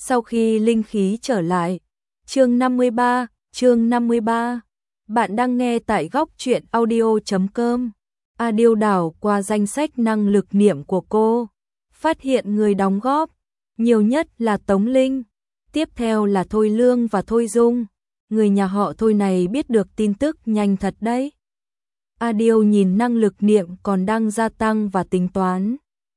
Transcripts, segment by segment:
Sau khi linh khí trở lại. Chương 53. Bạn đang nghe tại góc truyện audio.com. Điêu đảo qua danh sách năng lực niệm của cô, phát hiện người đóng góp nhiều nhất là Tống Linh, tiếp theo là Thôi Lương và Thôi Dung. Người nhà họ Thôi này biết được tin tức nhanh thật đấy. Điêu nhìn năng lực niệm còn đang gia tăng và tính toán.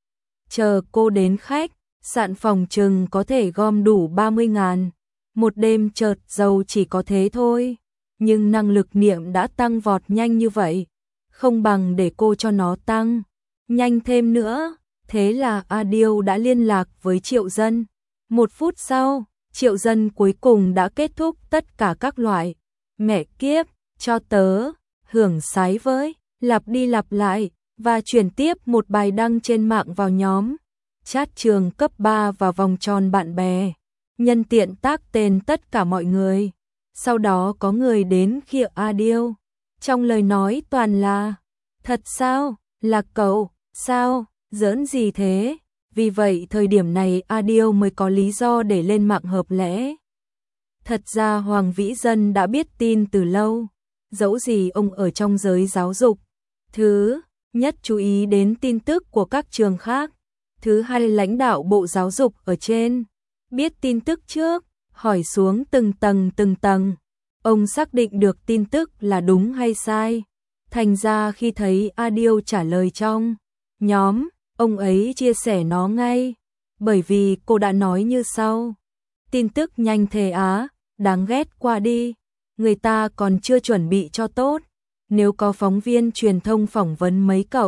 Chờ cô đến khách sạn phòng chừng có thể gom đủ 30.000. Một đêm chợt giàu chỉ có thế thôi. Nhưng năng lực niệm đã tăng vọt nhanh như vậy, không bằng để cô cho nó tăng nhanh thêm nữa. Thế là Điêu đã liên lạc với Triệu Dân. 1 phút sau, Triệu Dân cuối cùng đã kết thúc tất cả các loại. Mẹ kiếp, cho tớ, hưởng sái với, lặp đi lặp lại, và chuyển tiếp một bài đăng trên mạng vào nhóm chat trường cấp 3 và vòng tròn bạn bè. Nhân tiện tác tên tất cả mọi người. Sau đó có người đến khịa Điêu. Trong lời nói toàn là: thật sao, là cậu, sao, giỡn gì thế? Vì vậy thời điểm này Điêu mới có lý do để lên mạng hợp lẽ. Thật ra Hoàng Vĩ Dân đã biết tin từ lâu. Dẫu gì ông ở trong giới giáo dục, thứ nhất chú ý đến tin tức của các trường khác. Thứ hai, lãnh đạo Bộ Giáo dục ở trên biết tin tức trước, hỏi xuống từng tầng. Ông xác định được tin tức là đúng hay sai. Thành ra khi thấy Điêu trả lời trong nhóm, ông ấy chia sẻ nó ngay. Bởi vì cô đã nói như sau: tin tức nhanh thế á, đáng ghét qua đi. Người ta còn chưa chuẩn bị cho tốt. Nếu có phóng viên truyền thông phỏng vấn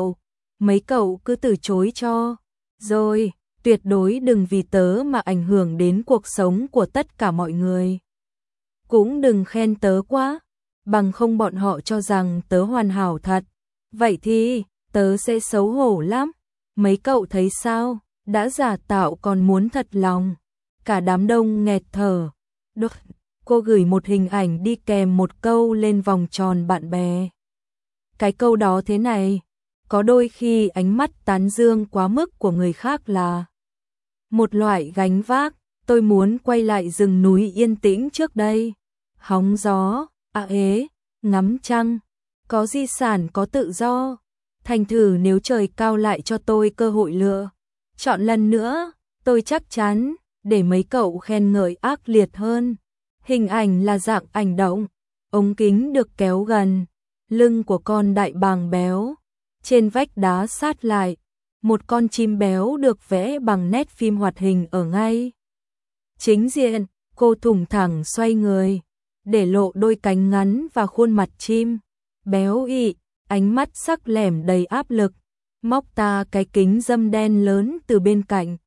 mấy cậu cứ từ chối cho. Rồi, tuyệt đối đừng vì tớ mà ảnh hưởng đến cuộc sống của tất cả mọi người. Cũng đừng khen tớ quá, bằng không bọn họ cho rằng tớ hoàn hảo thật. Vậy thì, tớ sẽ xấu hổ lắm. Mấy cậu thấy sao, đã giả tạo còn muốn thật lòng. Cả đám đông nghẹt thở. Được, cô gửi một hình ảnh đi kèm một câu lên vòng tròn bạn bè. Cái câu đó thế này: có đôi khi ánh mắt tán dương quá mức của người khác là một loại gánh vác. Tôi muốn quay lại rừng núi yên tĩnh trước đây, hóng gió, ngắm trăng, có di sản, có tự do. Thành thử nếu trời cao lại cho tôi cơ hội lựa chọn lần nữa, tôi chắc chắn để mấy cậu khen ngợi ác liệt hơn. Hình ảnh là dạng ảnh động, ống kính được kéo gần lưng của con đại bàng béo. Trên vách đá sát lại, một con chim béo được vẽ bằng nét phim hoạt hình ở ngay chính diện. Cô thủng thẳng xoay người, để lộ đôi cánh ngắn và khuôn mặt chim béo ị, ánh mắt sắc lẻm đầy áp lực. Móc ta cái kính dâm đen lớn từ bên cạnh,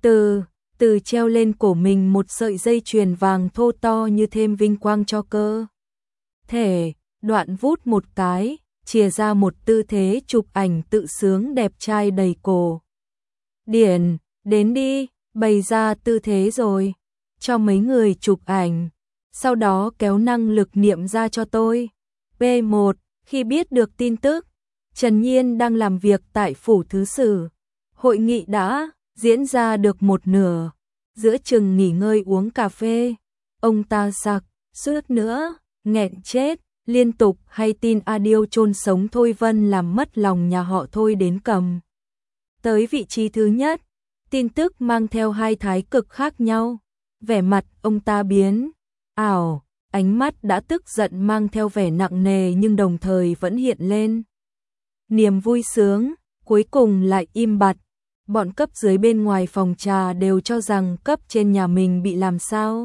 từ treo lên cổ mình một sợi dây chuyền vàng thô to như thêm vinh quang cho cơ thể. Đoạn vút một cái, chìa ra một tư thế chụp ảnh tự sướng đẹp trai đầy cổ điển. Đến đi, bày ra tư thế rồi, cho mấy người chụp ảnh. Sau đó kéo năng lực niệm ra cho tôi. P1. Khi biết được tin tức Trần Nhiên đang làm việc tại phủ thứ sử, hội nghị đã diễn ra được một nửa. Giữa chừng nghỉ ngơi uống cà phê, ông ta sặc suýt nữa nghẹn chết. Liên tục hay tin Điêu chôn sống Thôi Vân làm mất lòng nhà họ Thôi đến cầm tới vị trí thứ nhất. Tin tức mang theo hai thái cực khác nhau. Vẻ mặt ông ta biến ảo, ánh mắt đã tức giận mang theo vẻ nặng nề nhưng đồng thời vẫn hiện lên niềm vui sướng. Cuối cùng lại im bặt. Bọn cấp dưới bên ngoài phòng trà đều cho rằng cấp trên nhà mình bị làm sao.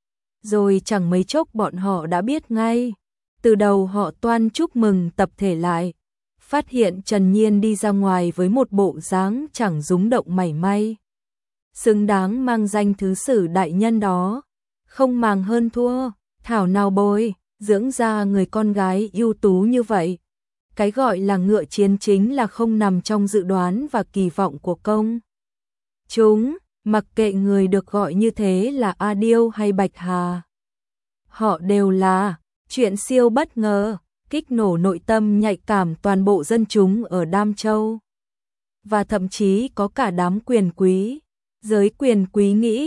Rồi chẳng mấy chốc bọn họ đã biết ngay. Từ đầu họ toan chúc mừng tập thể lại, phát hiện Trần Nhiên đi ra ngoài với một bộ dáng chẳng rúng động mảy may. Xứng đáng mang danh thứ sử đại nhân đó, không màng hơn thua, thảo nào bồi dưỡng ra người con gái ưu tú như vậy. Cái gọi là ngựa chiến chính là không nằm trong dự đoán và kỳ vọng của công chúng, mặc kệ người được gọi như thế là Điêu hay Bạch Hà. Họ đều là chuyện siêu bất ngờ, kích nổ nội tâm nhạy cảm toàn bộ dân chúng ở Đam Châu. Và thậm chí có cả đám quyền quý. Giới quyền quý nghĩ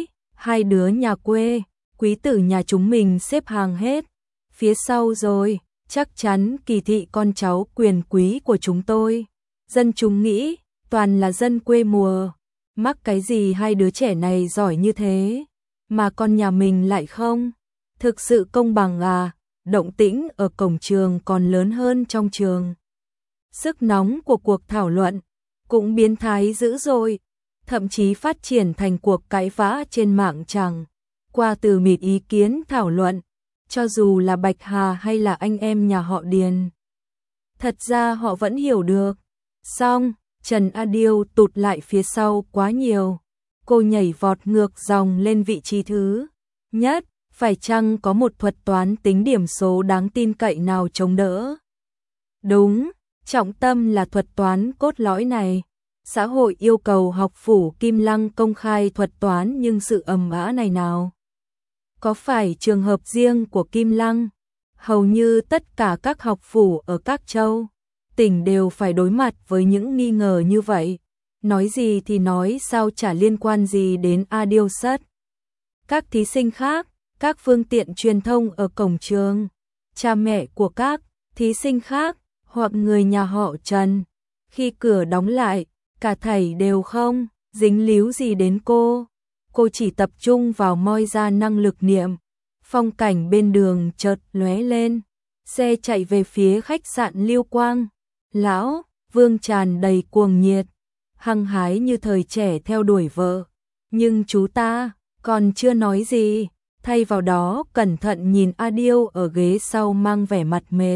Hai đứa nhà quê, quý tử nhà chúng mình xếp hàng hết. Phía sau rồi, chắc chắn kỳ thị con cháu quyền quý của chúng tôi. Dân chúng nghĩ, toàn là dân quê mùa. Mắc cái gì hai đứa trẻ này giỏi như thế, mà con nhà mình lại không? Thực sự công bằng à? Động tĩnh ở cổng trường còn lớn hơn trong trường. Sức nóng của cuộc thảo luận cũng biến thái dữ dội, thậm chí phát triển thành cuộc cãi vã trên mạng chẳng qua từ mịt ý kiến thảo luận, cho dù là Bạch Hà hay là anh em nhà họ Điền. Thật ra họ vẫn hiểu được. Xong, Trần A Diêu tụt lại phía sau quá nhiều. Cô nhảy vọt ngược dòng lên vị trí thứ nhất, phải chăng có một thuật toán tính điểm số đáng tin cậy nào chống đỡ? Đúng, trọng tâm là thuật toán cốt lõi này. Xã hội yêu cầu học phủ Kim Lăng công khai thuật toán, nhưng sự ầm ĩ này nào có phải trường hợp riêng của Kim Lăng? Hầu như tất cả các học phủ ở các châu, tỉnh đều phải đối mặt với những nghi ngờ như vậy. Nói gì thì nói, sao chả liên quan gì đến A Diêu Sắt. Các thí sinh khác, các phương tiện truyền thông ở cổng trường, cha mẹ của các thí sinh khác, hoặc người nhà họ Trần, khi cửa đóng lại, cả thảy đều không dính líu gì đến cô. Cô chỉ tập trung vào moi ra năng lực niệm. Phong cảnh bên đường chợt lóe lên, xe chạy về phía khách sạn Lưu Quang. Lão Vương tràn đầy cuồng nhiệt, hăng hái như thời trẻ theo đuổi vợ. Nhưng chú ta còn chưa nói gì, thay vào đó cẩn thận nhìn A Diêu ở ghế sau mang vẻ mặt mệt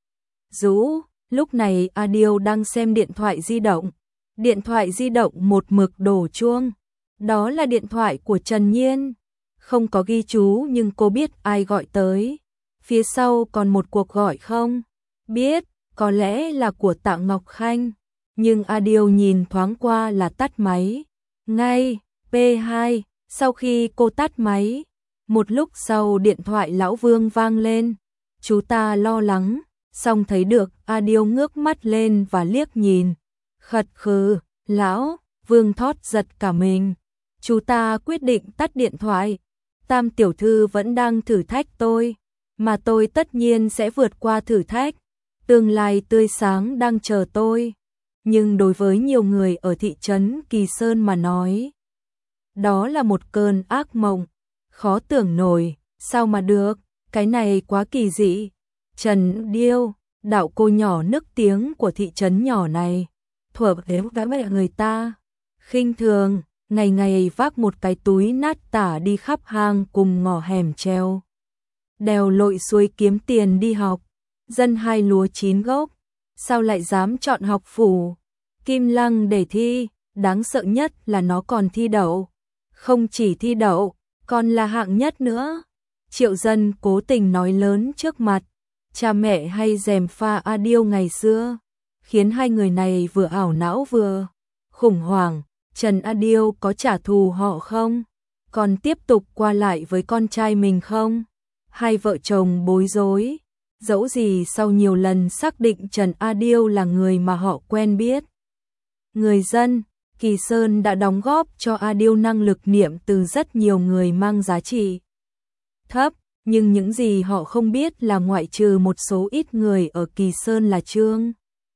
rũ. Lúc này A Diêu đang xem điện thoại di động. Điện thoại di động một mực đổ chuông. Đó là điện thoại của Trần Nhiên. Không có ghi chú nhưng cô biết ai gọi tới. Phía sau còn một cuộc gọi không? Biết, có lẽ là của Tạ Ngọc Khanh. Nhưng A Diêu nhìn thoáng qua là tắt máy. Ngay, P2, sau khi cô tắt máy, một lúc sau điện thoại lão Vương vang lên. Chú ta lo lắng, xong thấy được A Diêu ngước mắt lên và liếc nhìn. Khật khừ, lão Vương thót giật cả mình. Chú ta quyết định tắt điện thoại. Tam tiểu thư vẫn đang thử thách tôi, mà tôi tất nhiên sẽ vượt qua thử thách. Tương lai tươi sáng đang chờ tôi. Nhưng đối với nhiều người ở thị trấn Kỳ Sơn mà nói, đó là một cơn ác mộng. Khó tưởng nổi, sao mà được, cái này quá kỳ dị. Trần Diêu, đạo cô nhỏ nức tiếng của thị trấn nhỏ này, thuở thế đã bị người ta khinh thường, ngày ngày vác một cái túi nát tả đi khắp hang cùng ngõ hẻm treo đèo lội suối kiếm tiền đi học. Dân hai lúa chín gốc, sao lại dám chọn học phủ Kim Lăng để thi? Đáng sợ nhất là nó còn thi đậu. Không chỉ thi đậu, còn là hạng nhất nữa. Triệu Dân cố tình nói lớn trước mặt cha mẹ hay gièm pha A Diêu ngày xưa, khiến hai người này vừa ảo não vừa khủng hoảng. Trần A Diêu có trả thù họ không? Còn tiếp tục qua lại với con trai mình không? Hai vợ chồng bối rối. Dẫu gì sau nhiều lần xác định Trần A Diêu là người mà họ quen biết, người dân Kỳ Sơn đã đóng góp cho A Diêu năng lực niệm từ rất nhiều người mang giá trị thấp. Nhưng những gì họ không biết là ngoại trừ một số ít người ở Kỳ Sơn là Trương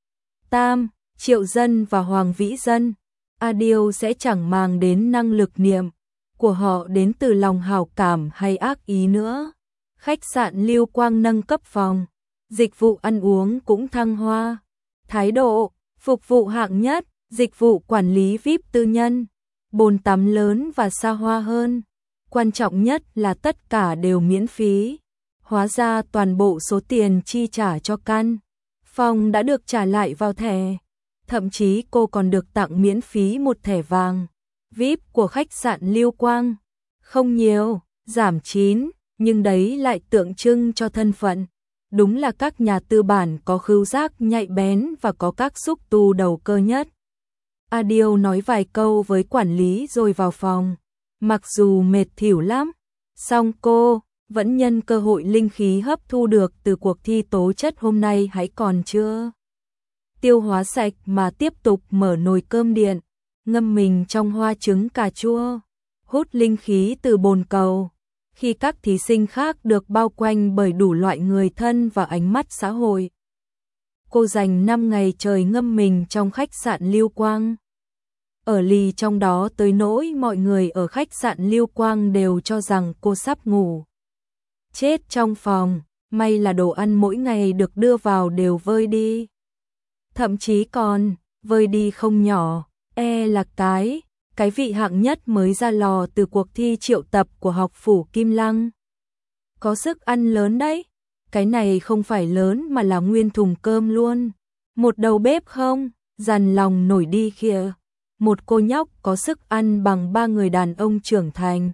Tam, Triệu Dân và Hoàng Vĩ Dân, A Diêu sẽ chẳng màng đến năng lực niệm của họ đến từ lòng hảo cảm hay ác ý nữa. Khách sạn Lưu Quang nâng cấp phòng, dịch vụ ăn uống cũng thăng hoa, thái độ phục vụ hạng nhất, dịch vụ quản lý VIP tư nhân, bồn tắm lớn và xa hoa hơn. Quan trọng nhất là tất cả đều miễn phí. Hóa ra toàn bộ số tiền chi trả cho căn phòng đã được trả lại vào thẻ. Thậm chí cô còn được tặng miễn phí một thẻ vàng VIP của khách sạn Lưu Quang. Không nhiều, giảm 9, nhưng đấy lại tượng trưng cho thân phận. Đúng là các nhà tư bản có khứu giác nhạy bén và có các xúc tu đầu cơ nhất. A Diêu nói vài câu với quản lý rồi vào phòng. Mặc dù mệt thỉu lắm, song cô vẫn nhân cơ hội linh khí hấp thu được từ cuộc thi tố chất hôm nay hãy còn chưa tiêu hóa sạch mà tiếp tục mở nồi cơm điện, ngâm mình trong hoa trứng cà chua. hút linh khí từ bồn cầu. Khi các thí sinh khác được bao quanh bởi đủ loại người thân và ánh mắt xã hội. Cô dành 5 ngày trời ngâm mình trong khách sạn Lưu Quang. Ở lì trong đó tới nỗi mọi người ở khách sạn Lưu Quang đều cho rằng cô sắp ngủ chết trong phòng, may là đồ ăn mỗi ngày được đưa vào đều vơi đi. Thậm chí còn vơi đi không nhỏ, là cái vị hạng nhất mới ra lò từ cuộc thi triệu tập của học phủ Kim Lăng. Có sức ăn lớn đấy, cái này không phải lớn mà là nguyên thùng cơm luôn. Một đầu bếp không, dằn lòng nổi đi kìa. Một cô nhóc có sức ăn bằng 3 người đàn ông trưởng thành.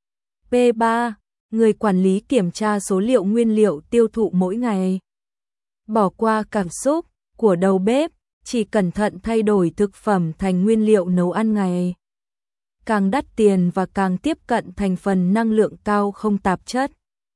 P3, người quản lý kiểm tra số liệu nguyên liệu tiêu thụ mỗi ngày. Bỏ qua cảm xúc của đầu bếp, chỉ cẩn thận thay đổi thực phẩm thành nguyên liệu nấu ăn ngày. Càng đắt tiền và càng tiếp cận thành phần năng lượng cao không tạp chất.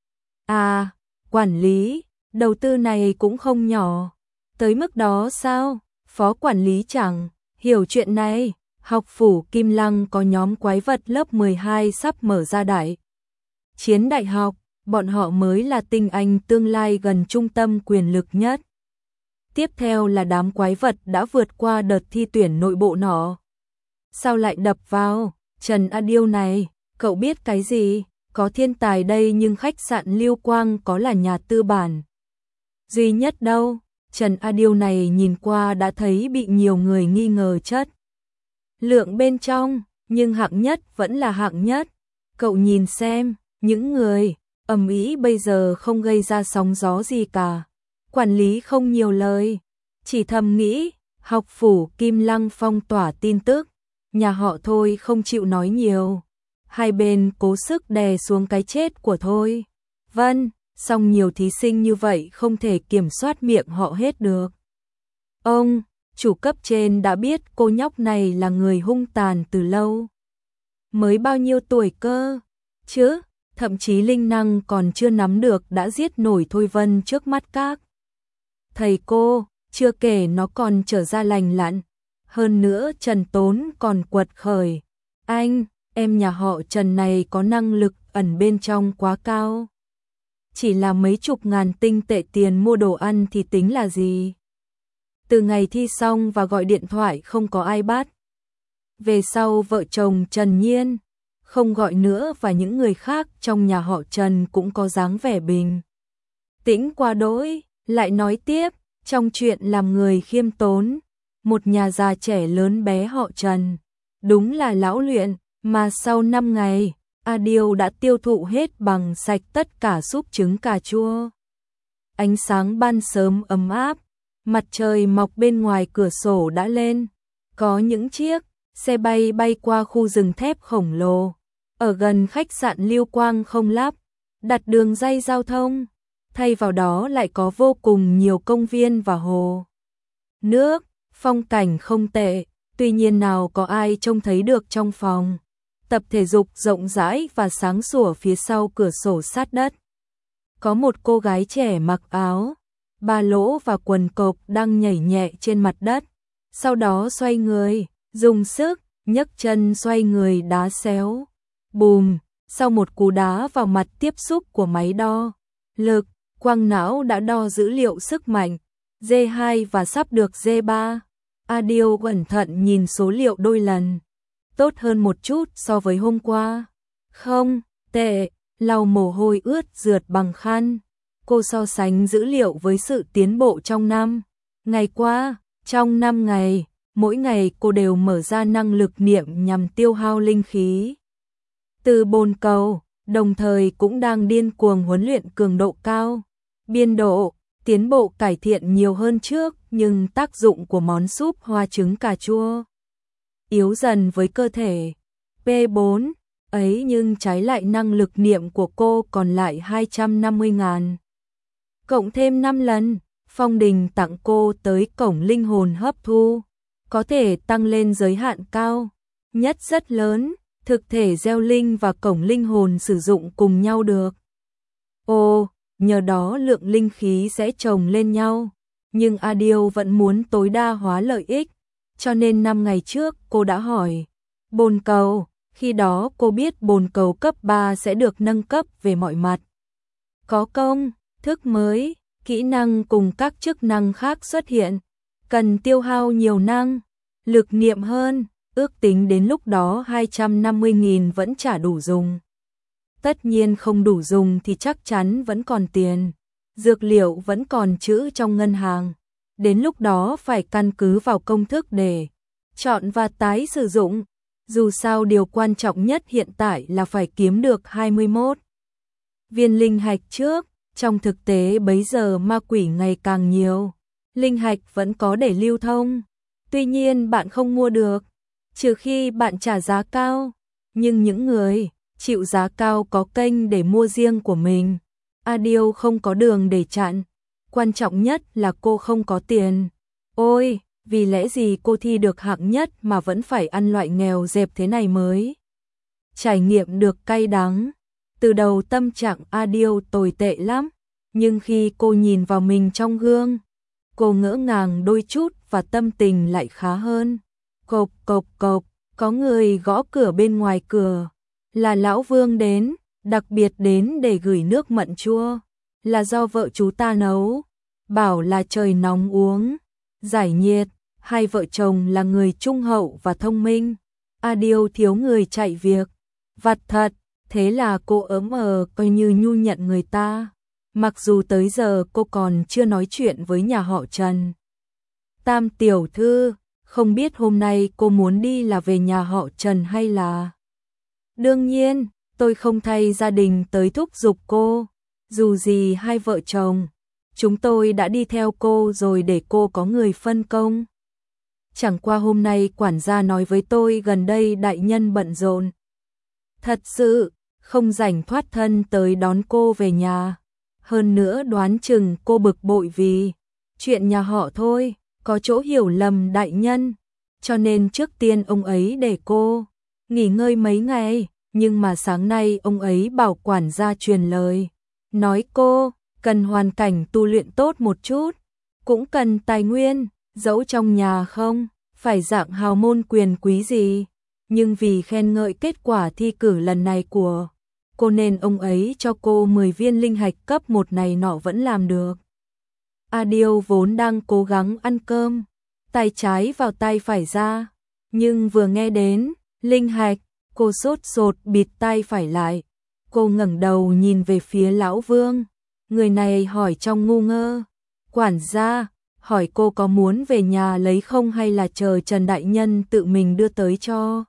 Quản lý, đầu tư này cũng không nhỏ. Tới mức đó sao? Phó quản lý chẳng hiểu chuyện này. Học phủ Kim Lăng có nhóm quái vật lớp 12 sắp mở ra đại chiến đại học, bọn họ mới là tinh anh tương lai gần trung tâm quyền lực nhất. Tiếp theo là đám quái vật đã vượt qua đợt thi tuyển nội bộ nọ. Sao lại đập vào Trần A Điêu này, cậu biết cái gì? Có thiên tài đây nhưng khách sạn Lưu Quang có là nhà tư bản duy nhất đâu. Trần A Điêu này nhìn qua đã thấy bị nhiều người nghi ngờ chất lượng bên trong, nhưng hạng nhất vẫn là hạng nhất. Cậu nhìn xem, những người ầm ĩ bây giờ không gây ra sóng gió gì cả. Quản lý không nhiều lời, chỉ thầm nghĩ, học phủ Kim Lăng phong tỏa tin tức, nhà họ Thôi không chịu nói nhiều. Hai bên cố sức đè xuống cái chết của Thôi Vân, song nhiều thí sinh như vậy không thể kiểm soát miệng họ hết được. Ông chủ cấp trên đã biết cô nhóc này là người hung tàn từ lâu. Mới bao nhiêu tuổi cơ chứ, thậm chí linh năng còn chưa nắm được đã giết nổi Thôi Vân trước mắt các thầy cô, chưa kể nó còn trở ra lành lặn. Hơn nữa Trần Tốn còn quật khởi. Em nhà họ Trần này có năng lực ẩn bên trong quá cao. Chỉ là mấy chục ngàn tinh tệ tiền mua đồ ăn thì tính là gì? Từ ngày thi xong và gọi điện thoại không có ai bắt. Về sau vợ chồng Trần Nhiên không gọi nữa và những người khác trong nhà họ Trần cũng có dáng vẻ bình tĩnh qua đỗi. Lại nói tiếp, trong chuyện làm người khiêm tốn, một nhà già trẻ lớn bé họ Trần, đúng là lão luyện, mà sau 5 ngày, A Điêu đã tiêu thụ hết bằng sạch tất cả súp trứng cà chua. Ánh sáng ban sớm ấm áp, mặt trời mọc bên ngoài cửa sổ đã lên, có những chiếc xe bay bay qua khu rừng thép khổng lồ, ở gần khách sạn Lưu Quang không lắp đặt đường ray giao thông, thay vào đó lại có vô cùng nhiều công viên và hồ nước, phong cảnh không tệ, tuy nhiên nào có ai trông thấy được trong phòng tập thể dục rộng rãi và sáng sủa phía sau cửa sổ sát đất. Có một cô gái trẻ mặc áo ba lỗ và quần cộc đang nhảy nhẹ trên mặt đất, sau đó xoay người, dùng sức nhấc chân xoay người đá xéo. Bùm, sau một cú đá vào mặt tiếp xúc của máy đo lực, quang não đã đo dữ liệu sức mạnh G2 và sắp được G3. A Điêu cẩn thận nhìn số liệu đôi lần, tốt hơn một chút so với hôm qua. Không tệ, lau mồ hôi ướt rượt bằng khăn. Cô so sánh dữ liệu với sự tiến bộ trong 5 ngày qua. Trong 5 ngày, mỗi ngày cô đều mở ra năng lực niệm nhằm tiêu hao linh khí từ bồn cầu, đồng thời cũng đang điên cuồng huấn luyện cường độ cao. Biên độ tiến bộ cải thiện nhiều hơn trước, nhưng tác dụng của món súp hoa trứng cà chua yếu dần với cơ thể. P4 ấy, nhưng trái lại năng lực niệm của cô còn lại 250.000. Cộng thêm 5 lần, Phong Đình tặng cô tới cổng linh hồn hấp thu, có thể tăng lên giới hạn cao nhất rất lớn, thực thể gieo linh và cổng linh hồn sử dụng cùng nhau được. Nhờ đó lượng linh khí sẽ chồng lên nhau, nhưng A Điêu vẫn muốn tối đa hóa lợi ích, cho nên 5 ngày trước cô đã hỏi bồn cầu Khi đó cô biết bồn cầu cấp 3 sẽ được nâng cấp về mọi mặt. Có công thức mới, kỹ năng cùng các chức năng khác xuất hiện, cần tiêu hao nhiều năng lực niệm hơn, ước tính đến lúc đó 250.000 vẫn chả đủ dùng. Tất nhiên không đủ dùng thì chắc chắn vẫn còn tiền, dược liệu vẫn còn trữ trong ngân hàng. Đến lúc đó phải căn cứ vào công thức để chọn và tái sử dụng. Dù sao điều quan trọng nhất hiện tại là phải kiếm được 21 viên linh hạch trước. Trong thực tế bấy giờ ma quỷ ngày càng nhiều, linh hạch vẫn có để lưu thông. Tuy nhiên bạn không mua được, trừ khi bạn trả giá cao. Nhưng những người chịu giá cao có kênh để mua riêng của mình. Adio không có đường để chặn. Quan trọng nhất là cô không có tiền. Ôi, vì lẽ gì cô thi được hạng nhất mà vẫn phải ăn loại nghèo dẹp thế này mới trải nghiệm được cay đắng. Từ đầu tâm trạng Adio tồi tệ lắm, nhưng khi cô nhìn vào mình trong gương, cô ngỡ ngàng đôi chút và tâm tình lại khá hơn. Cộp cộp cộp, có người gõ cửa bên ngoài cửa. Là lão Vương đến, đặc biệt đến để gửi nước mận chua. Là do vợ chú ta nấu, bảo là trời nóng uống giải nhiệt. Hai vợ chồng là người trung hậu và thông minh. Adio thiếu người chạy việc vặt thật, thế là cô coi như nhu nhận người ta. Mặc dù tới giờ cô còn chưa nói chuyện với nhà họ Trần. Tam tiểu thư, không biết hôm nay cô muốn đi là về nhà họ Trần hay là... Đương nhiên, tôi không thay gia đình tới thúc giục cô. Dù gì hai vợ chồng, chúng tôi đã đi theo cô rồi để cô có người phân công. Chẳng qua hôm nay quản gia nói với tôi gần đây đại nhân bận rộn. Thật sự, không rảnh thoát thân tới đón cô về nhà. Hơn nữa đoán chừng cô bực bội vì chuyện nhà họ thôi, có chỗ hiểu lầm đại nhân. Cho nên trước tiên ông ấy để cô nghỉ ngơi mấy ngày. Nhưng mà sáng nay ông ấy bảo quản gia truyền lời. Nói cô cần hoàn cảnh tu luyện tốt một chút. Cũng cần tài nguyên, dẫu trong nhà không phải dạng hào môn quyền quý gì. Nhưng vì khen ngợi kết quả thi cử lần này của cô nên ông ấy cho cô 10 viên linh hạch cấp 1 này nọ vẫn làm được. Adio vốn đang cố gắng ăn cơm, tay trái vào tay phải ra. Nhưng vừa nghe đến linh hạch, cô sốt sột bịt tay phải lại. Cô ngẩng đầu nhìn về phía lão Vương. Người này hỏi trong ngu ngơ. Quản gia, hỏi cô có muốn về nhà lấy không hay là chờ Trần đại nhân tự mình đưa tới cho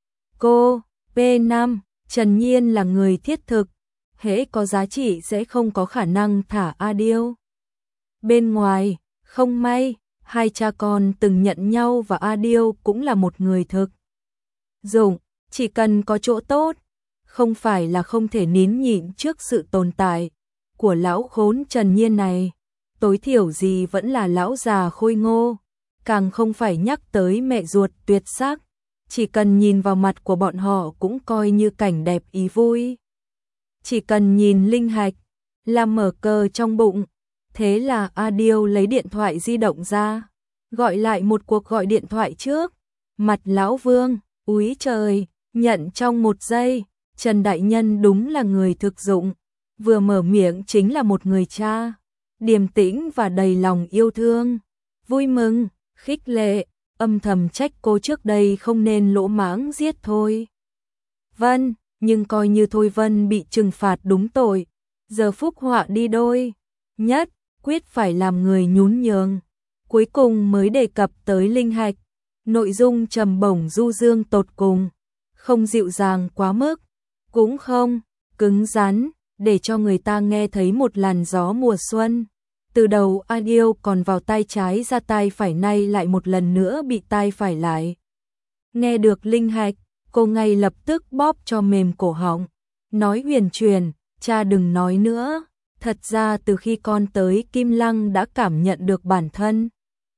cô. P5, Trần Nhiên là người thiết thực. Hễ có giá trị sẽ không có khả năng thả Adio bên ngoài. Không may, hai cha con từng nhận nhau và Adio cũng là một người thực dụng. Chỉ cần có chỗ tốt, không phải là không thể nín nhịn trước sự tồn tại của lão khốn Trần Nhiên này. Tối thiểu gì vẫn là lão già khôi ngô, càng không phải nhắc tới mẹ ruột tuyệt sắc. Chỉ cần nhìn vào mặt của bọn họ cũng coi như cảnh đẹp ý vui. Chỉ cần nhìn linh hạch là mở cờ trong bụng. Thế là Adio lấy điện thoại di động ra, gọi lại một cuộc gọi điện thoại trước. Mặt lão Vương, úi trời, nhận trong 1 giây. Trần đại nhân đúng là người thực dụng, vừa mở miệng chính là một người cha điềm tĩnh và đầy lòng yêu thương. Vui mừng, khích lệ, âm thầm trách cô trước đây không nên lỗ mãng giết Thôi Vân, nhưng coi như Thôi Vân bị trừng phạt đúng tội. Giờ phúc họa đi đôi, nhất quyết phải làm người nhún nhường. Cuối cùng mới đề cập tới linh hạch, nội dung trầm bổng du dương tột cùng, không dịu dàng quá mức, cũng không cứng rắn, để cho người ta nghe thấy một làn gió mùa xuân. Từ đầu Adio còn vào tay trái ra tay phải, nay lại một lần nữa bị tay phải lại. Nghe được linh hạch, cô ngay lập tức bóp cho mềm cổ họng. Nói huyền truyền, cha đừng nói nữa. Thật ra từ khi con tới Kim Lăng đã cảm nhận được bản thân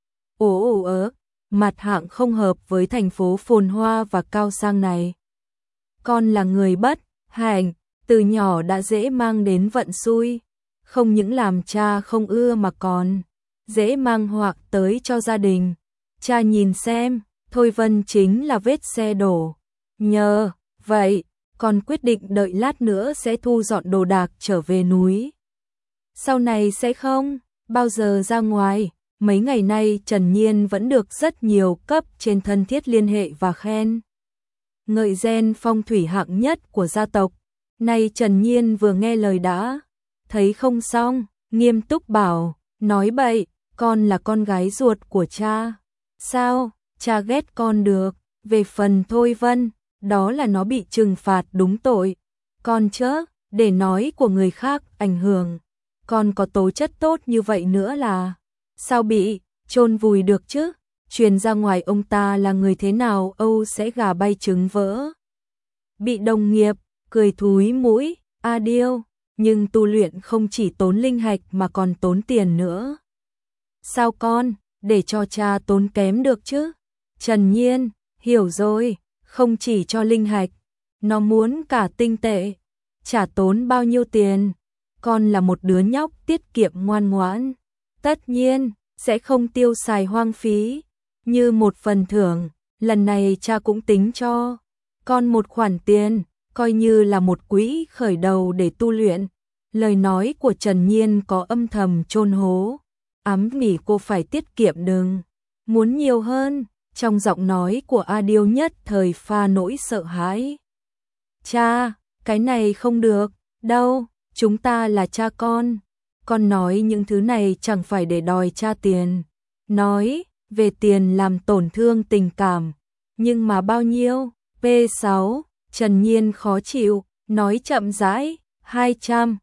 mặt hạng không hợp với thành phố phồn hoa và cao sang này. Con là người bất hạnh, từ nhỏ đã dễ mang đến vận xui, không những làm cha không ưa mà còn dễ mang họa tới cho gia đình. Cha nhìn xem, Thôi Vân chính là vết xe đổ, nhờ vậy, con quyết định đợi lát nữa sẽ thu dọn đồ đạc trở về núi. Sau này sẽ không bao giờ ra ngoài. Mấy ngày nay Trần Nhiên vẫn được rất nhiều cấp trên thân thiết liên hệ và khen ngợi gen phong thủy hạng nhất của gia tộc. Nay Trần Nhiên vừa nghe lời đã thấy không xong, nghiêm túc bảo, nói bậy, con là con gái ruột của cha. Sao, cha ghét con được, về phần Thôi Vân, đó là nó bị trừng phạt đúng tội. Con chớ, để nói của người khác ảnh hưởng, con có tố chất tốt như vậy nữa là sao bị chôn vùi được chứ? Truyền ra ngoài ông ta là người thế nào Âu sẽ gà bay trứng vỡ. Bị đồng nghiệp cười thúi mũi, a điêu, nhưng tu luyện không chỉ tốn linh hạch mà còn tốn tiền nữa. Sao con, để cho cha tốn kém được chứ? Trần Nhiên, hiểu rồi, không chỉ cho linh hạch, nó muốn cả tinh tệ. Chả tốn bao nhiêu tiền, con là một đứa nhóc tiết kiệm ngoan ngoãn. Tất nhiên, sẽ không tiêu xài hoang phí. Như một phần thưởng, lần này cha cũng tính cho con một khoản tiền, coi như là một quỹ khởi đầu để tu luyện. Lời nói của Trần Nhiên có âm thầm chôn hố. Ám mỉ cô phải tiết kiệm đừng. Muốn nhiều hơn, trong giọng nói của A Điêu nhất thời pha nỗi sợ hãi. Cha, cái này không được, đâu, chúng ta là cha con nói những thứ này chẳng phải để đòi cha tiền. Nói về tiền làm tổn thương tình cảm, nhưng mà bao nhiêu? P6, Trần Nhiên khó chịu, nói chậm rãi, 200,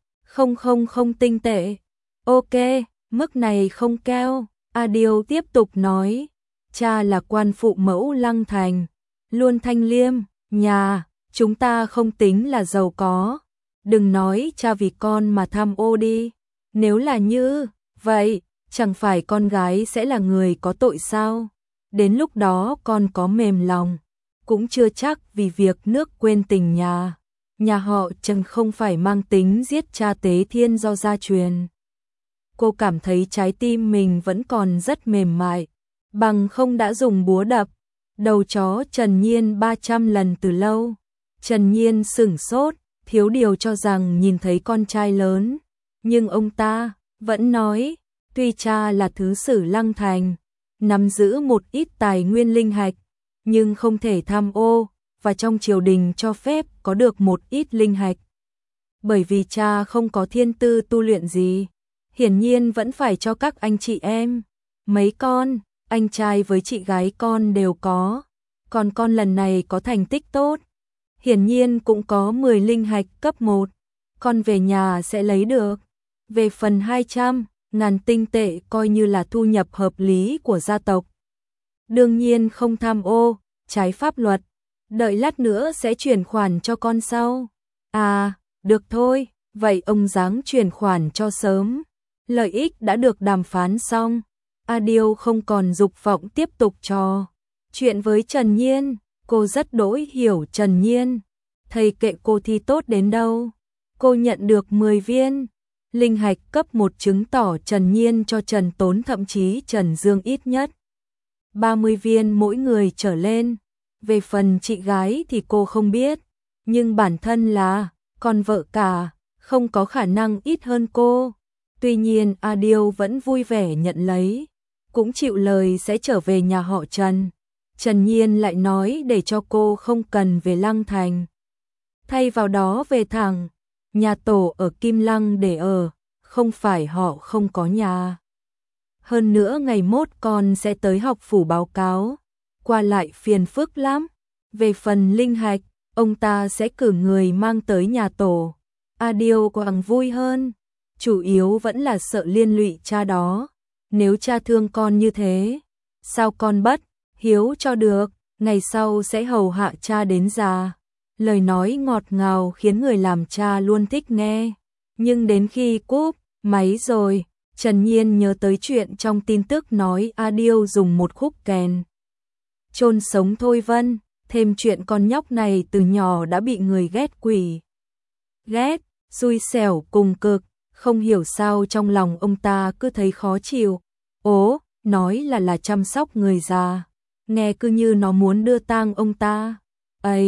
không tinh tệ. Ok, mức này không keo. A Điêu tiếp tục nói, cha là quan phụ mẫu Lăng Thành, luôn thanh liêm, nhà, chúng ta không tính là giàu có. Đừng nói cha vì con mà tham ô đi. Nếu là như vậy, chẳng phải con gái sẽ là người có tội sao? Đến lúc đó con có mềm lòng, cũng chưa chắc vì việc nước quên tình nhà họ Trần không phải mang tính giết cha tế thiên do gia truyền. Cô cảm thấy trái tim mình vẫn còn rất mềm mại, bằng không đã dùng búa đập đầu chó Trần Nhiên 300 lần từ lâu. Trần Nhiên sửng sốt, thiếu điều cho rằng nhìn thấy con trai lớn, nhưng ông ta vẫn nói, tuy cha là thứ sử Lăng Thành, nắm giữ một ít tài nguyên linh hạch, nhưng không thể tham ô, và trong triều đình cho phép có được một ít linh hạch. Bởi vì cha không có thiên tư tu luyện gì, hiển nhiên vẫn phải cho các anh chị em, mấy con, anh trai với chị gái con đều có, còn con lần này có thành tích tốt, hiển nhiên cũng có 10 linh hạch cấp 1, con về nhà sẽ lấy được. Về phần 200.000 tinh tệ coi như là thu nhập hợp lý của gia tộc. Đương nhiên không tham ô, trái pháp luật, đợi lát nữa sẽ chuyển khoản cho con sau. À, được thôi, vậy ông dáng chuyển khoản cho sớm. Lợi ích đã được đàm phán xong, A Điêu không còn dục vọng tiếp tục trò chuyện với Trần Nhiên, cô rất đỗi hiểu Trần Nhiên. Thầy kệ cô thi tốt đến đâu, cô nhận được 10 viên linh hạch cấp 1 chứng tỏ Trần Nhiên cho Trần Tốn thậm chí Trần Dương ít nhất 30 viên mỗi người trở lên. Về phần chị gái thì cô không biết, nhưng bản thân là con vợ cả, không có khả năng ít hơn cô. Tuy nhiên A Điêu vẫn vui vẻ nhận lấy, cũng chịu lời sẽ trở về nhà họ Trần. Trần Nhiên lại nói để cho cô không cần về Lăng Thành, thay vào đó về thẳng nhà tổ ở Kim Lăng để ở, không phải họ không có nhà. Hơn nữa ngày mốt con sẽ tới học phủ báo cáo, qua lại phiền phức lắm. Về phần linh hạch, ông ta sẽ cử người mang tới nhà tổ. A Điêu càng vui hơn, chủ yếu vẫn là sợ liên lụy cha đó. Nếu cha thương con như thế, sao con bất hiếu cho được, ngày sau sẽ hầu hạ cha đến già. Lời nói ngọt ngào khiến người làm cha luôn thích nghe. Nhưng đến khi cúp máy rồi, Trần Nhiên nhớ tới chuyện trong tin tức nói A Điêu dùng một khúc kèn chôn sống Thôi Vân, thêm chuyện con nhóc này từ nhỏ đã bị người ghét quỷ. Ghét, xui xẻo cùng cực, không hiểu sao trong lòng ông ta cứ thấy khó chịu. Ố, nói là chăm sóc người già, nghe cứ như nó muốn đưa tang ông ta. Ấy,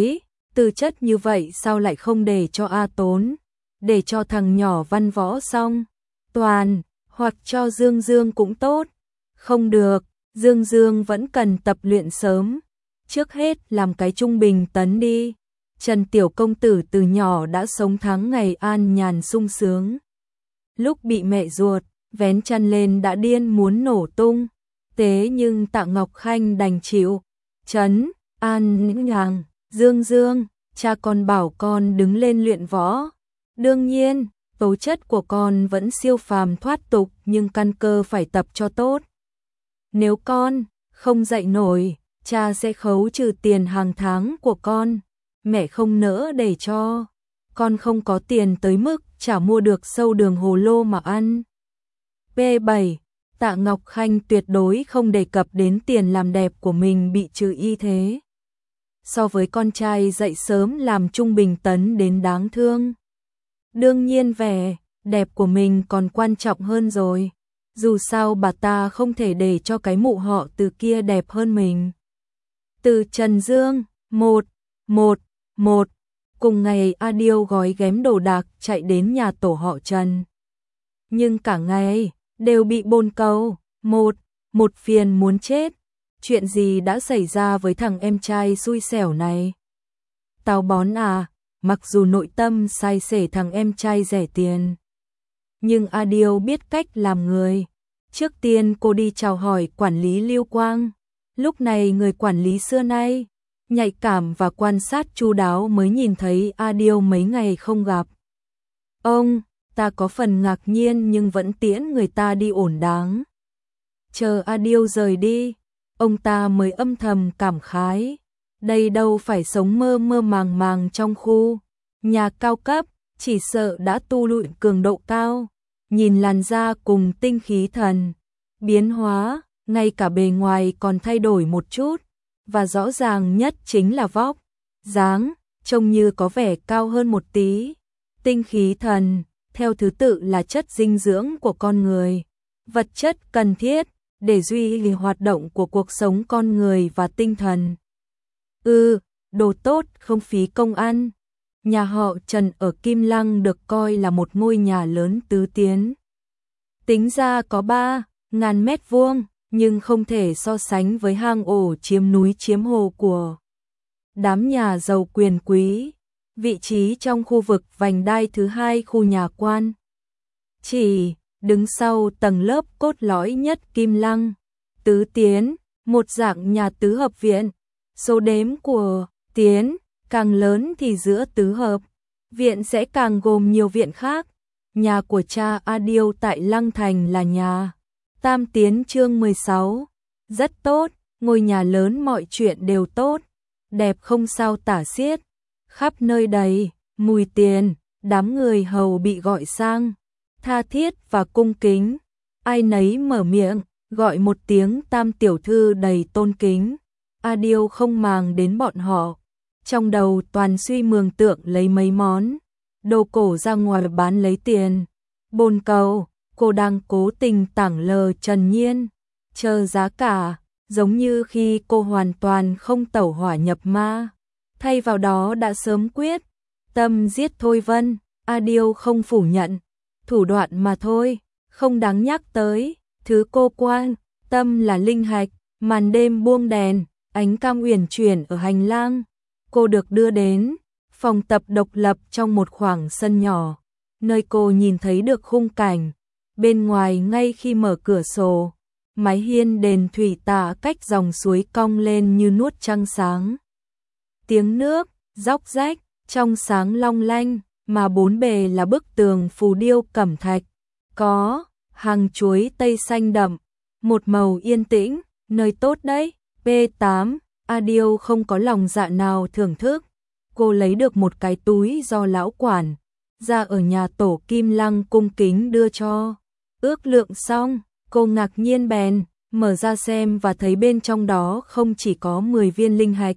Tư chất như vậy sao lại không để cho A Tốn, để cho thằng nhỏ Văn Võ xong toàn, hoặc cho Dương Dương cũng tốt. Không được, Dương Dương vẫn cần tập luyện sớm. Trước hết làm cái trung bình tấn đi. Trần Tiểu Công Tử từ nhỏ đã sống tháng ngày an nhàn sung sướng. Lúc bị mẹ ruột vén chăn lên đã điên muốn nổ tung. Thế nhưng Tạ Ngọc Khanh đành chịu. Trấn an nhàng, Dương Dương, cha con bảo con đứng lên luyện võ. Đương nhiên, tố chất của con vẫn siêu phàm thoát tục, nhưng căn cơ phải tập cho tốt. Nếu con không dạy nổi, cha sẽ khấu trừ tiền hàng tháng của con. Mẹ không nỡ để cho con không có tiền tới mức chả mua được sâu đường hồ lô mà ăn. P7. Tạ Ngọc Khanh tuyệt đối không đề cập đến tiền làm đẹp của mình bị trừ y thế. So với con trai dậy sớm làm trung bình tấn đến đáng thương. Đương nhiên vẻ đẹp của mình còn quan trọng hơn rồi. Dù sao bà ta không thể để cho cái mụ họ Từ kia đẹp hơn mình. Từ Trần Dương, 111. Cùng ngày A Điêu gói ghém đồ đạc chạy đến nhà tổ họ Trần. Nhưng cả ngày đều bị bồn cầu, một phiền muốn chết. Chuyện gì đã xảy ra với thằng em trai xui xẻo này? Táo bón à, mặc dù nội tâm sai sể thằng em trai rẻ tiền. Nhưng A Điêu biết cách làm người. Trước tiên cô đi chào hỏi quản lý Lưu Quang. Lúc này người quản lý xưa nay nhạy cảm và quan sát chu đáo mới nhìn thấy A Điêu mấy ngày không gặp. Ông ta có phần ngạc nhiên nhưng vẫn tiễn người ta đi ổn đáng. Chờ A Điêu rời đi, ông ta mới âm thầm cảm khái. Đây đâu phải sống mơ mơ màng màng trong khu nhà cao cấp, chỉ sợ đã tu luyện cường độ cao. Nhìn làn da cùng tinh khí thần biến hóa, ngay cả bề ngoài còn thay đổi một chút, và rõ ràng nhất chính là vóc dáng, trông như có vẻ cao hơn một tí. Tinh khí thần, theo thứ tự là chất dinh dưỡng của con người, vật chất cần thiết để duy trì hoạt động của cuộc sống con người và tinh thần. Đồ tốt không phí công ăn. Nhà họ Trần ở Kim Lăng được coi là một ngôi nhà lớn tứ tiến. Tính ra có 3.000 mét vuông, nhưng không thể so sánh với hang ổ chiếm núi chiếm hồ của đám nhà giàu quyền quý. Vị trí trong khu vực vành đai thứ hai khu nhà quan. Chỉ đứng sau tầng lớp cốt lõi nhất Kim Lăng. Tứ tiến, một dạng nhà tứ hợp viện. Số đếm của tiến càng lớn thì giữa tứ hợp viện sẽ càng gồm nhiều viện khác. Nhà của cha A Điêu tại Lăng Thành là nhà tam tiến chương 16. Rất tốt, ngôi nhà lớn mọi chuyện đều tốt, đẹp không sao tả xiết. Khắp nơi đầy mùi tiền, đám người hầu bị gọi sang, tha thiết và cung kính. Ai nấy mở miệng, gọi một tiếng tam tiểu thư đầy tôn kính. A Điêu không màng đến bọn họ, trong đầu toàn suy mường tượng lấy mấy món đồ cổ ra ngoài bán lấy tiền. Bồn cầu, cô đang cố tình tảng lờ Trần Nhiên, chờ giá cả, giống như khi cô hoàn toàn không tẩu hỏa nhập ma. Thay vào đó đã sớm quyết tâm giết Thôi Vân. A Điêu không phủ nhận, thủ đoạn mà thôi, không đáng nhắc tới. Thứ cô quan tâm là linh hạch. Màn đêm buông đèn, ánh cam uyển chuyển ở hành lang. Cô được đưa đến phòng tập độc lập trong một khoảng sân nhỏ, nơi cô nhìn thấy được khung cảnh bên ngoài. Ngay khi mở cửa sổ, mái hiên đền thủy tạ cách dòng suối cong lên như nuốt trăng sáng. Tiếng nước róc rách trong sáng long lanh, mà bốn bề là bức tường phù điêu cẩm thạch, có hàng chuối tây xanh đậm, một màu yên tĩnh. Nơi tốt đấy. P8. A Điêu không có lòng dạ nào thưởng thức. Cô lấy được một cái túi do lão quản ra ở nhà tổ Kim Lăng cung kính đưa cho. Ước lượng xong, cô ngạc nhiên bèn mở ra xem và thấy bên trong đó không chỉ có 10 viên linh hạch.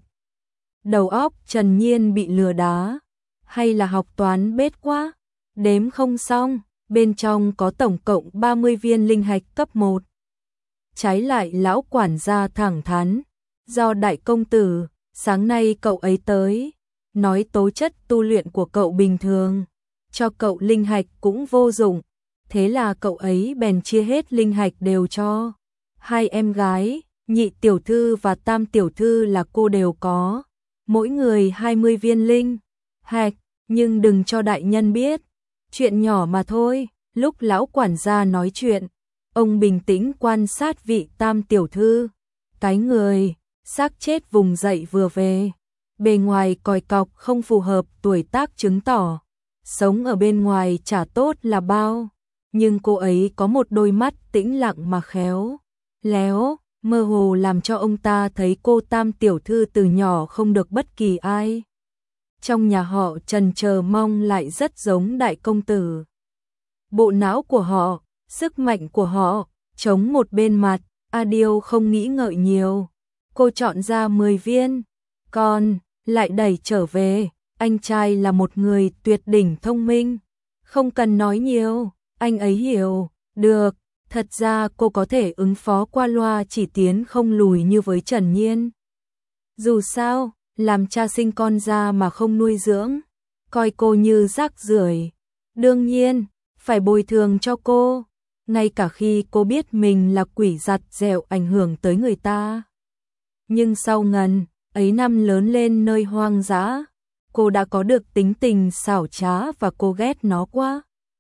Đầu óc Trần Nhiên bị lừa đá, hay là học toán bết quá? Đếm không xong, bên trong có tổng cộng 30 viên linh hạch cấp 1. Trái lại lão quản gia thẳng thắn, do đại công tử, sáng nay cậu ấy tới nói tố chất tu luyện của cậu bình thường, cho cậu linh hạch cũng vô dụng. Thế là cậu ấy bèn chia hết linh hạch đều cho hai em gái, nhị tiểu thư và tam tiểu thư là cô đều có, mỗi người 20 viên linh hạch, nhưng đừng cho đại nhân biết, chuyện nhỏ mà thôi. Lúc lão quản gia nói chuyện, ông bình tĩnh quan sát vị tam tiểu thư, cái người xác chết vùng dậy vừa về, bề ngoài còi cọc không phù hợp tuổi tác chứng tỏ sống ở bên ngoài chả tốt là bao, nhưng cô ấy có một đôi mắt tĩnh lặng mà khéo léo, mơ hồ làm cho ông ta thấy cô tam tiểu thư từ nhỏ không được bất kỳ ai trong nhà họ trần chờ mong lại rất giống đại công tử. Bộ não của họ, sức mạnh của họ, chống một bên mặt, Adil không nghĩ ngợi nhiều. Cô chọn ra 10 viên, còn lại đẩy trở về. Anh trai là một người tuyệt đỉnh thông minh, không cần nói nhiều, anh ấy hiểu được. Thật ra cô có thể ứng phó qua loa chỉ tiến không lùi như với Trần Nhiên. Dù sao, làm cha sinh con ra mà không nuôi dưỡng, coi cô như rác rưởi. Đương nhiên, phải bồi thường cho cô, ngay cả khi cô biết mình là quỷ giặt dẹo ảnh hưởng tới người ta. Nhưng sau ngần ấy năm lớn lên nơi hoang dã, cô đã có được tính tình xảo trá và cô ghét nó quá.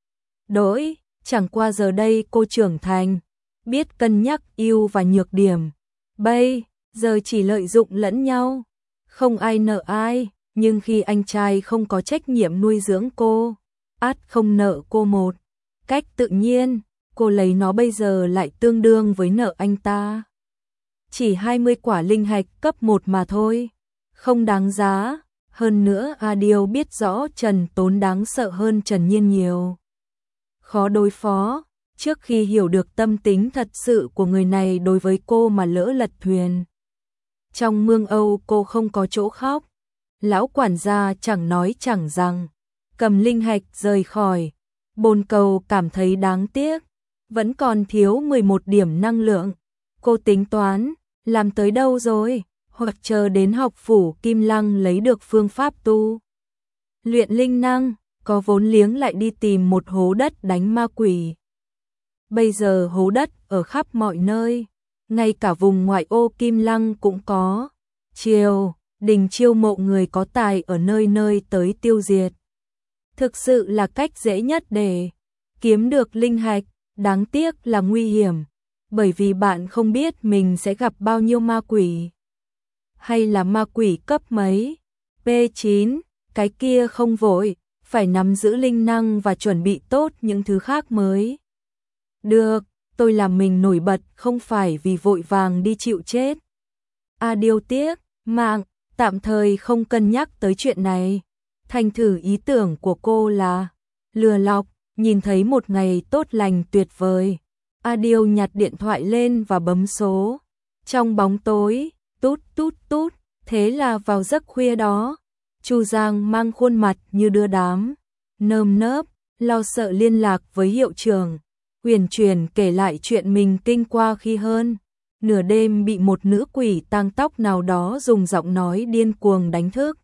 Đỗi, chẳng qua giờ đây cô trưởng thành, biết cân nhắc ưu và nhược điểm. Bây giờ chỉ lợi dụng lẫn nhau, không ai nợ ai, nhưng khi anh trai không có trách nhiệm nuôi dưỡng cô, ắt không nợ cô một cách tự nhiên, cô lấy nó bây giờ lại tương đương với nợ anh ta. Chỉ 20 quả linh hạch cấp 1 mà thôi, không đáng giá. Hơn nữa Adil biết rõ Trần Tốn đáng sợ hơn Trần Nhiên nhiều, khó đối phó. Trước khi hiểu được tâm tính thật sự của người này đối với cô mà lỡ lật thuyền trong mương Âu, cô không có chỗ khóc. Lão quản gia chẳng nói chẳng rằng, cầm linh hạch rời khỏi bồn cầu, cảm thấy đáng tiếc, vẫn còn thiếu 11 điểm năng lượng. Cô tính toán, làm tới đâu rồi, hoặc chờ đến học phủ Kim Lăng lấy được phương pháp tu luyện linh năng, có vốn liếng lại đi tìm một hố đất đánh ma quỷ. Bây giờ hố đất ở khắp mọi nơi, ngay cả vùng ngoại ô Kim Lăng cũng có. Triều đình chiêu mộ người có tài ở nơi nơi tới tiêu diệt. Thực sự là cách dễ nhất để kiếm được linh hạch, đáng tiếc là nguy hiểm, bởi vì bạn không biết mình sẽ gặp bao nhiêu ma quỷ. Hay là ma quỷ cấp mấy? P9, cái kia không vội, phải nắm giữ linh năng và chuẩn bị tốt những thứ khác mới được. Tôi làm mình nổi bật không phải vì vội vàng đi chịu chết. Adil tiếc mạng, tạm thời không cân nhắc tới chuyện này. Thành thử ý tưởng của cô là lừa lọc, nhìn thấy một ngày tốt lành tuyệt vời. Adil nhặt điện thoại lên và bấm số. Trong bóng tối, tút tút tút, thế là vào giấc khuya đó, Chu Giang mang khuôn mặt như đưa đám, nơm nớp, lo sợ liên lạc với hiệu trưởng. Uyển chuyển kể lại chuyện mình kinh qua khi hơn nửa đêm bị một nữ quỷ tang tóc nào đó dùng giọng nói điên cuồng đánh thức.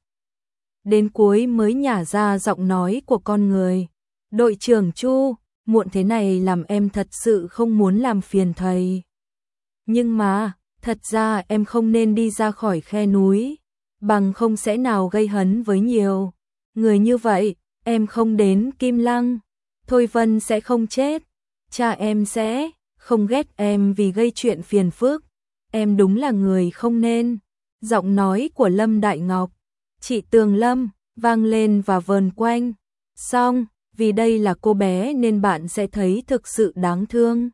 Đến cuối mới nhả ra giọng nói của con người. Đội trưởng Chu, muộn thế này làm em thật sự không muốn làm phiền thầy. Nhưng mà, thật ra em không nên đi ra khỏi khe núi, bằng không sẽ nào gây hấn với nhiều người như vậy. Em không đến Kim Lăng, Thôi Vân sẽ không chết. Cha em sẽ không ghét em vì gây chuyện phiền phức. Em đúng là người không nên. Giọng nói của Lâm Đại Ngọc, chị Tường Lâm, vang lên và vờn quanh. Xong, vì đây là cô bé nên bạn sẽ thấy thực sự đáng thương.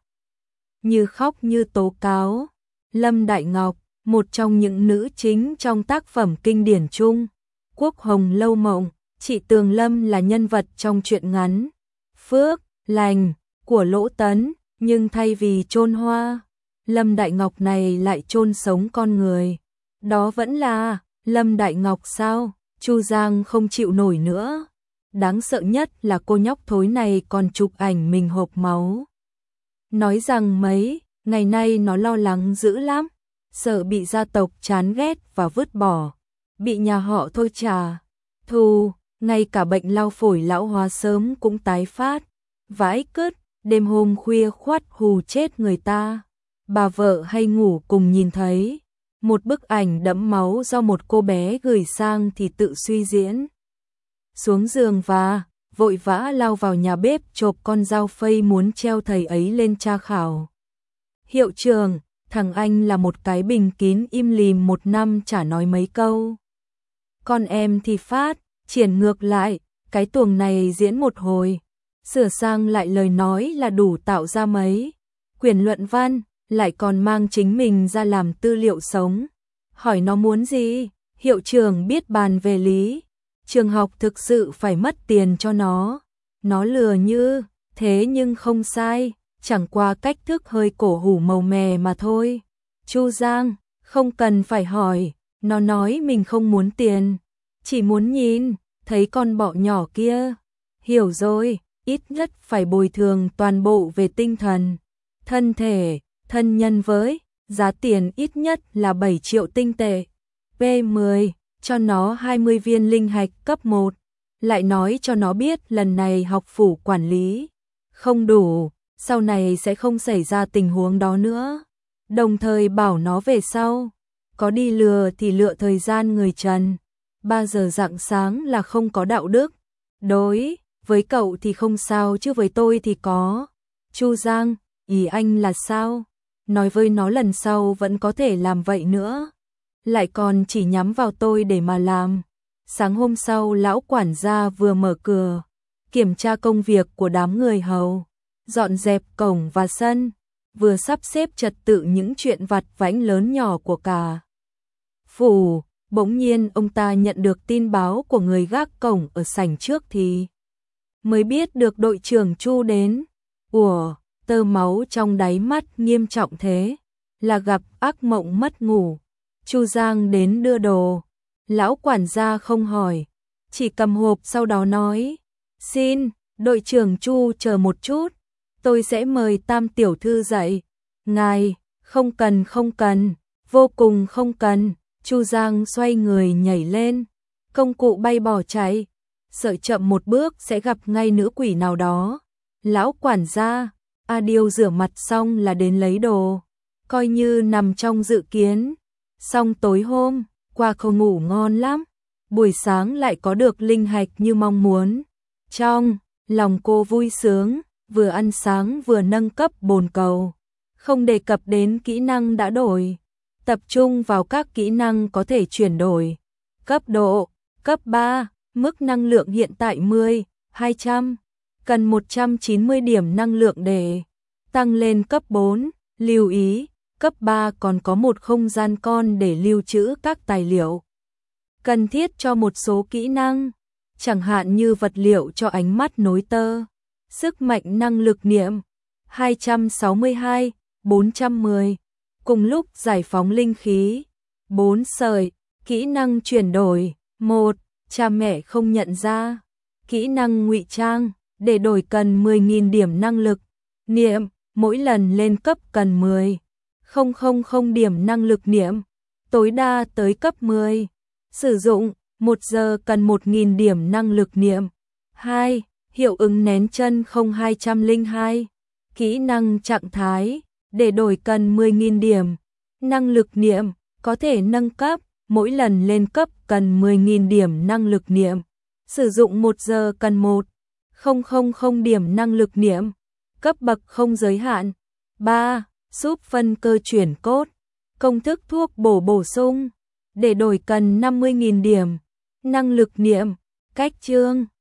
Như khóc như tố cáo. Lâm Đại Ngọc, một trong những nữ chính trong tác phẩm kinh điển Trung Quốc Hồng Lâu Mộng. Chị Tường Lâm là nhân vật trong truyện ngắn Phước, Lành của Lỗ Tấn, nhưng thay vì chôn hoa, Lâm Đại Ngọc này lại chôn sống con người. Đó vẫn là Lâm Đại Ngọc sao? Chu Giang không chịu nổi nữa. Đáng sợ nhất là cô nhóc thối này còn chụp ảnh mình hộc máu. Nói rằng mấy ngày nay nó lo lắng dữ lắm, sợ bị gia tộc chán ghét và vứt bỏ, bị nhà họ thôi trả thù, ngay cả bệnh lao phổi lão hóa sớm cũng tái phát. Vãi cứt, đêm hôm khuya khoắt hù chết người ta. Bà vợ hay ngủ cùng nhìn thấy một bức ảnh đẫm máu do một cô bé gửi sang thì tự suy diễn. Xuống giường và vội vã lao vào nhà bếp chộp con dao phây muốn treo thầy ấy lên tra khảo. Hiệu trưởng, thằng anh là một cái bình kín im lìm 1 năm chả nói mấy câu. Con em thì phát, triển ngược lại, cái tuồng này diễn một hồi, sửa sang lại lời nói là đủ tạo ra mấy quyển luận văn, lại còn mang chính mình ra làm tư liệu sống. Hỏi nó muốn gì, hiệu trưởng biết bàn về lý. Trường học thực sự phải mất tiền cho nó lừa như thế nhưng không sai, chẳng qua cách thức hơi cổ hủ màu mè mà thôi. Chu Giang, không cần phải hỏi, nó nói mình không muốn tiền, chỉ muốn nhìn thấy con bọ nhỏ kia. Hiểu rồi, ít nhất phải bồi thường toàn bộ về tinh thần, thân thể, thân nhân với giá tiền ít nhất là 7 triệu tinh tệ. P10, cho nó 20 viên linh hạch cấp 1, lại nói cho nó biết lần này học phủ quản lý không đủ, sau này sẽ không xảy ra tình huống đó nữa. Đồng thời bảo nó về sau, có đi lừa thì lựa thời gian người trần, 3 giờ rạng sáng là không có đạo đức. Đối với cậu thì không sao chứ với tôi thì có. Chu Giang, ý anh là sao? Nói với nó lần sau vẫn có thể làm vậy nữa. Lại còn chỉ nhắm vào tôi để mà làm. Sáng hôm sau lão quản gia vừa mở cửa, kiểm tra công việc của đám người hầu, dọn dẹp cổng và sân, vừa sắp xếp trật tự những chuyện vặt vãnh lớn nhỏ của cả phủ. Bỗng nhiên ông ta nhận được tin báo của người gác cổng ở sảnh trước thì mới biết được đội trưởng Chu đến. Ủa, tơ máu trong đáy mắt nghiêm trọng thế, là gặp ác mộng mất ngủ. Chu Giang đến đưa đồ, lão quản gia không hỏi, chỉ cầm hộp sau đó nói, xin, đội trưởng Chu chờ một chút, tôi sẽ mời Tam tiểu thư dậy. Ngài, không cần, vô cùng không cần. Chu Giang xoay người nhảy lên, công cụ bay bỏ chạy, sợ chậm một bước sẽ gặp ngay nữ quỷ nào đó. Lão quản gia, A Điêu rửa mặt xong là đến lấy đồ, coi như nằm trong dự kiến. Xong tối hôm qua không ngủ ngon lắm, buổi sáng lại có được linh hạch như mong muốn. Trong lòng cô vui sướng, vừa ăn sáng vừa nâng cấp bồn cầu, không đề cập đến kỹ năng đã đổi, tập trung vào các kỹ năng có thể chuyển đổi. Cấp độ, cấp 3, mức năng lượng hiện tại 200, cần 190 điểm năng lượng để tăng lên cấp 4, lưu ý, cấp 3 còn có một không gian con để lưu trữ các tài liệu cần thiết cho một số kỹ năng, chẳng hạn như vật liệu cho ánh mắt nối tơ. Sức mạnh năng lực niệm 262, 410. Cùng lúc giải phóng linh khí 4 sợi. Kỹ năng chuyển đổi 1. Cha mẹ không nhận ra. Kỹ năng ngụy trang để đổi cần 10.000 điểm năng lực niệm, mỗi lần lên cấp cần 10.000 điểm năng lực niệm, tối đa tới cấp 10. Sử dụng 1 giờ cần 1.000 điểm năng lực niệm. 2. Hiệu ứng nén chân 0202. Kỹ năng trạng thái để đổi cần 10.000 điểm năng lực niệm, có thể nâng cấp, mỗi lần lên cấp cần 10.000 điểm năng lực niệm. Sử dụng 1 giờ cần 1.000 điểm năng lực niệm, cấp bậc không giới hạn. 3. Giúp phân cơ chuyển cốt, công thức thuốc bổ sung, để đổi cần 50.000 điểm năng lực niệm. Cách chương